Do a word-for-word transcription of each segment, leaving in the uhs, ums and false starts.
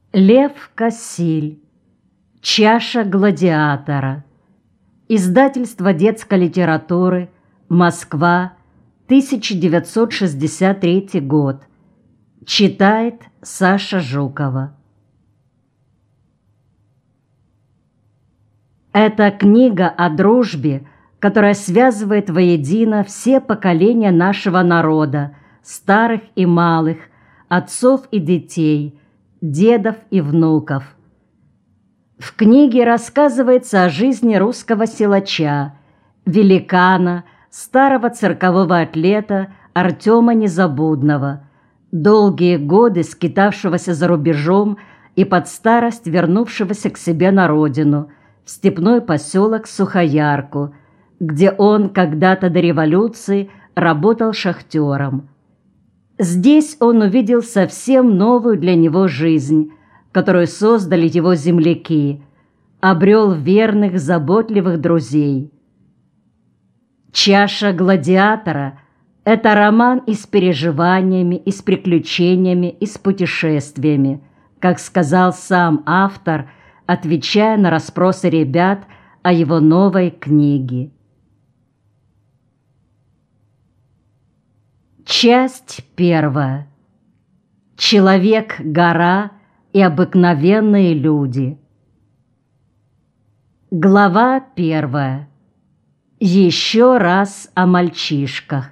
Лев Кассиль. Чаша гладиатора. Издательство детской литературы. Москва. тысяча девятьсот шестьдесят третий год. Читает Саша Жукова. Это книга о дружбе, которая связывает воедино все поколения нашего народа, старых и малых, отцов и детей, дедов и внуков. В книге рассказывается о жизни русского силача, великана, старого циркового атлета Артема Незабудного, долгие годы скитавшегося за рубежом и под старость вернувшегося к себе на родину, в степной поселок Сухоярку, где он когда-то до революции работал шахтером. Здесь он увидел совсем новую для него жизнь, которую создали его земляки, обрел верных, заботливых друзей. «Чаша гладиатора» — это роман и с переживаниями, и с приключениями, и с путешествиями, как сказал сам автор, отвечая на расспросы ребят о его новой книге. Часть первая. Человек-гора и обыкновенные люди. Глава первая. Еще раз о мальчишках.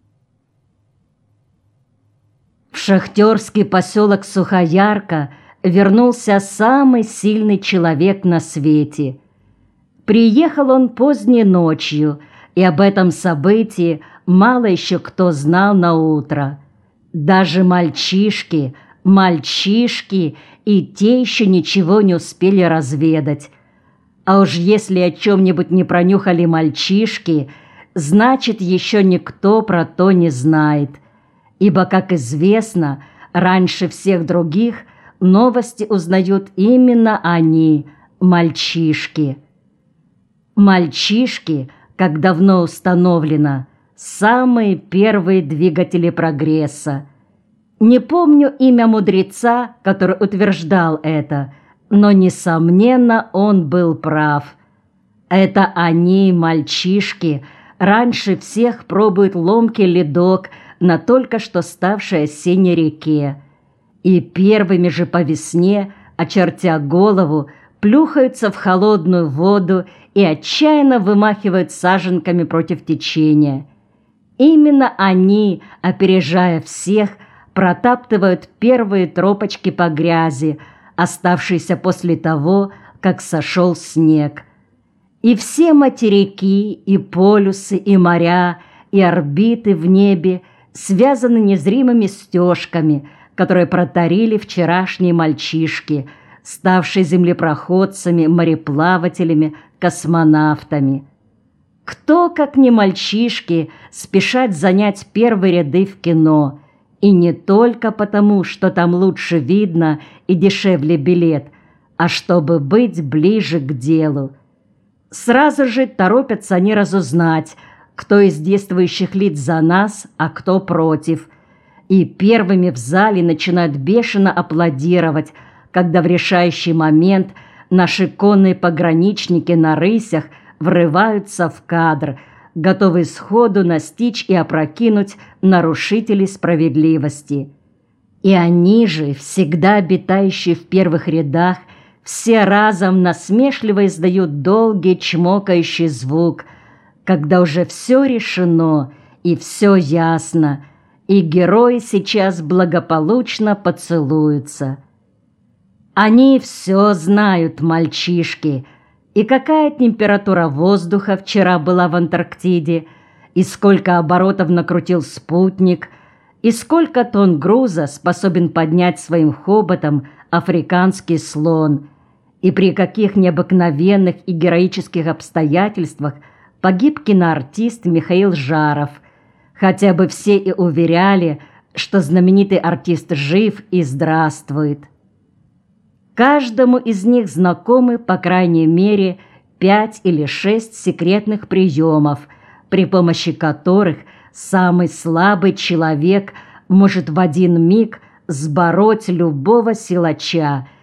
В шахтерский поселок Сухоярка вернулся самый сильный человек на свете. Приехал он поздней ночью, и об этом событии мало еще кто знал на утро. Даже мальчишки, мальчишки и те еще ничего не успели разведать. А уж если о чем-нибудь не пронюхали мальчишки, значит, еще никто про то не знает. Ибо, как известно, раньше всех других новости узнают именно они, мальчишки. Мальчишки, как давно установлено, самые первые двигатели прогресса. Не помню имя мудреца, который утверждал это, но, несомненно, он был прав. Это они, мальчишки, раньше всех пробуют ломкий ледок на только что ставшей осенней реке. И первыми же по весне, очертя голову, плюхаются в холодную воду и отчаянно вымахивают саженками против течения. Именно они, опережая всех, протаптывают первые тропочки по грязи, оставшиеся после того, как сошел снег. И все материки, и полюсы, и моря, и орбиты в небе связаны незримыми стежками, которые протарили вчерашние мальчишки, ставшие землепроходцами, мореплавателями, космонавтами. Кто, как не мальчишки, спешат занять первые ряды в кино, и не только потому, что там лучше видно и дешевле билет, а чтобы быть ближе к делу. Сразу же торопятся они разузнать, кто из действующих лиц за нас, а кто против, и первыми в зале начинают бешено аплодировать, когда в решающий момент наши конные пограничники на рысях врываются в кадр, готовые сходу настичь и опрокинуть нарушителей справедливости. И они же, всегда обитающие в первых рядах, все разом насмешливо издают долгий чмокающий звук, когда уже все решено и все ясно, и герои сейчас благополучно поцелуются. Они все знают, мальчишки, и какая температура воздуха вчера была в Антарктиде, и сколько оборотов накрутил спутник, и сколько тонн груза способен поднять своим хоботом африканский слон, и при каких необыкновенных и героических обстоятельствах погиб киноартист Михаил Жаров, хотя бы все и уверяли, что знаменитый артист жив и здравствует. Каждому из них знакомы, по крайней мере, пять или шесть секретных приемов, при помощи которых самый слабый человек может в один миг сбороть любого силача